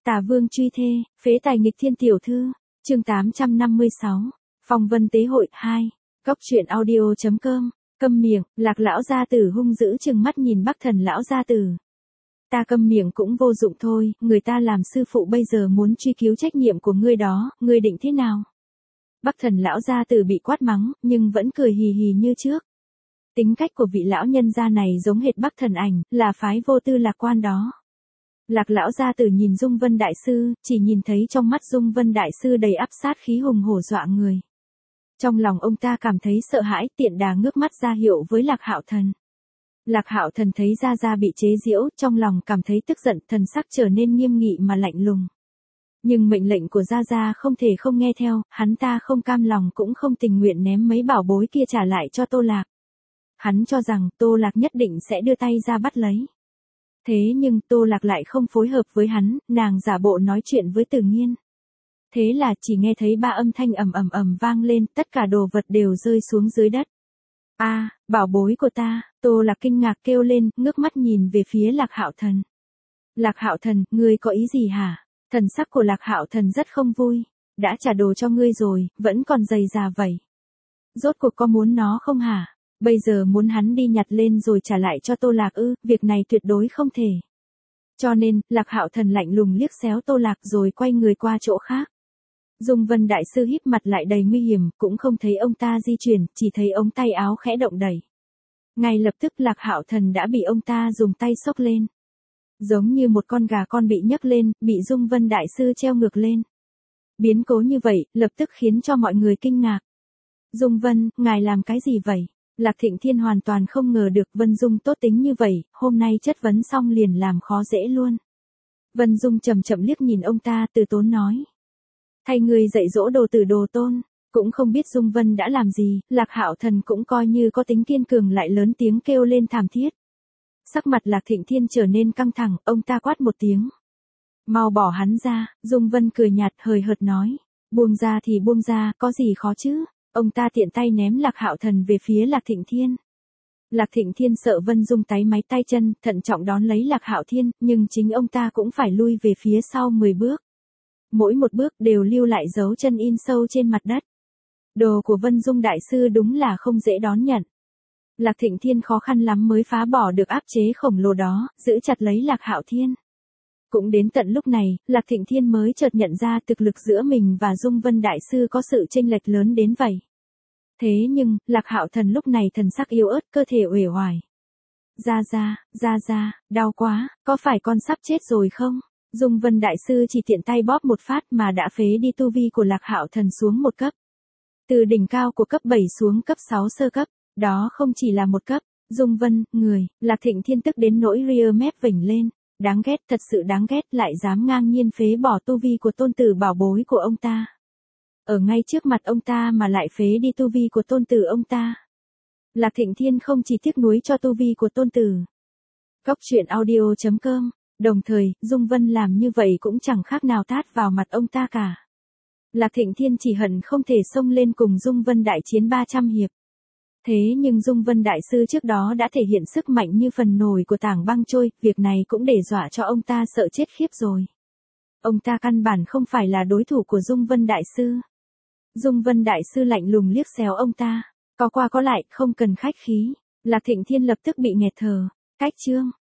Tả Vương truy thê, phế tài nghịch thiên tiểu thư, chương 856, Phong Vân Tế Hội 2, Cóc truyện audio.com, câm miệng, Lạc lão gia tử hung dữ trừng mắt nhìn Bắc Thần lão gia tử. Ta câm miệng cũng vô dụng thôi, người ta làm sư phụ bây giờ muốn truy cứu trách nhiệm của ngươi đó, ngươi định thế nào? Bắc Thần lão gia tử bị quát mắng, nhưng vẫn cười hì hì như trước. Tính cách của vị lão nhân gia này giống hệt Bắc Thần Ảnh, là phái vô tư lạc quan đó. Lạc lão gia tử nhìn Dung Vân đại sư, chỉ nhìn thấy trong mắt Dung Vân đại sư đầy ắp sát khí hùng hổ dọa người. Trong lòng ông ta cảm thấy sợ hãi, tiện đà ngước mắt ra hiệu với Lạc Hạo Thần. Lạc Hạo Thần thấy Gia Gia bị chế giễu, trong lòng cảm thấy tức giận, thần sắc trở nên nghiêm nghị mà lạnh lùng. Nhưng mệnh lệnh của Gia Gia không thể không nghe theo, hắn ta không cam lòng cũng không tình nguyện ném mấy bảo bối kia trả lại cho Tô Lạc. Hắn cho rằng Tô Lạc nhất định sẽ đưa tay ra bắt lấy. Thế nhưng Tô Lạc lại không phối hợp với hắn, nàng giả bộ nói chuyện với Từ Nghiên. Thế là chỉ nghe thấy ba âm thanh ầm ầm ầm vang lên, tất cả đồ vật đều rơi xuống dưới đất. A, bảo bối của ta, Tô Lạc kinh ngạc kêu lên, ngước mắt nhìn về phía Lạc Hạo Thần. Lạc Hạo Thần, ngươi có ý gì hả? Thần sắc của Lạc Hạo Thần rất không vui. Đã trả đồ cho ngươi rồi, vẫn còn dày dà vậy. Rốt cuộc có muốn nó không hả? Bây giờ muốn hắn đi nhặt lên rồi trả lại cho Tô Lạc ư, việc này tuyệt đối không thể. Cho nên, Lạc Hạo Thần lạnh lùng liếc xéo Tô Lạc rồi quay người qua chỗ khác. Dung Vân đại sư híp mặt lại đầy nguy hiểm, cũng không thấy ông ta di chuyển, chỉ thấy ống tay áo khẽ động đẩy. Ngay lập tức Lạc Hạo Thần đã bị ông ta dùng tay xốc lên. Giống như một con gà con bị nhấc lên, bị Dung Vân đại sư treo ngược lên. Biến cố như vậy, lập tức khiến cho mọi người kinh ngạc. Dung Vân, ngài làm cái gì vậy? Lạc Thịnh Thiên hoàn toàn không ngờ được Vân Dung tốt tính như vậy, hôm nay chất vấn xong liền làm khó dễ luôn. Vân Dung chậm chậm liếc nhìn ông ta, từ tốn nói. Thay người dạy dỗ đồ tử đồ tôn, cũng không biết Dung Vân đã làm gì, Lạc Hạo Thần cũng coi như có tính kiên cường lại lớn tiếng kêu lên thảm thiết. Sắc mặt Lạc Thịnh Thiên trở nên căng thẳng, ông ta quát một tiếng. Mau bỏ hắn ra, Dung Vân cười nhạt hời hợt nói. Buông ra thì buông ra, có gì khó chứ? Ông ta tiện tay ném Lạc Hạo Thần về phía Lạc Thịnh Thiên. Lạc Thịnh Thiên sợ Vân Dung táy máy tay chân, thận trọng đón lấy Lạc Hạo Thiên, nhưng chính ông ta cũng phải lui về phía sau 10 bước. Mỗi một bước đều lưu lại dấu chân in sâu trên mặt đất. Đồ của Vân Dung đại sư đúng là không dễ đón nhận. Lạc Thịnh Thiên khó khăn lắm mới phá bỏ được áp chế khổng lồ đó, giữ chặt lấy Lạc Hạo Thiên. Cũng đến tận lúc này, Lạc Thịnh Thiên mới chợt nhận ra thực lực giữa mình và Dung Vân đại sư có sự chênh lệch lớn đến vậy. Thế nhưng, Lạc Hạo Thần lúc này thần sắc yếu ớt, cơ thể uể oải. Ra, đau quá, có phải con sắp chết rồi không? Dung Vân đại sư chỉ tiện tay bóp một phát mà đã phế đi tu vi của Lạc Hạo Thần xuống một cấp. Từ đỉnh cao của cấp 7 xuống cấp 6 sơ cấp, đó không chỉ là một cấp. Dung Vân, người, Lạc Thịnh Thiên tức đến nỗi ria mép vểnh lên. Đáng ghét, thật sự đáng ghét, lại dám ngang nhiên phế bỏ tu vi của tôn tử bảo bối của ông ta. Ở ngay trước mặt ông ta mà lại phế đi tu vi của tôn tử ông ta. Lạc Thịnh Thiên không chỉ tiếc nuối cho tu vi của tôn tử. Cóc truyện audio.com, đồng thời, Dung Vân làm như vậy cũng chẳng khác nào tát vào mặt ông ta cả. Lạc Thịnh Thiên chỉ hận không thể xông lên cùng Dung Vân đại chiến 300 hiệp. Thế nhưng Dung Vân đại sư trước đó đã thể hiện sức mạnh như phần nồi của tảng băng trôi, việc này cũng để dọa cho ông ta sợ chết khiếp rồi. Ông ta căn bản không phải là đối thủ của Dung Vân đại sư. Dung Vân đại sư lạnh lùng liếc xéo ông ta, có qua có lại, không cần khách khí. Lạc Thịnh Thiên lập tức bị nghẹt thở. Cách chương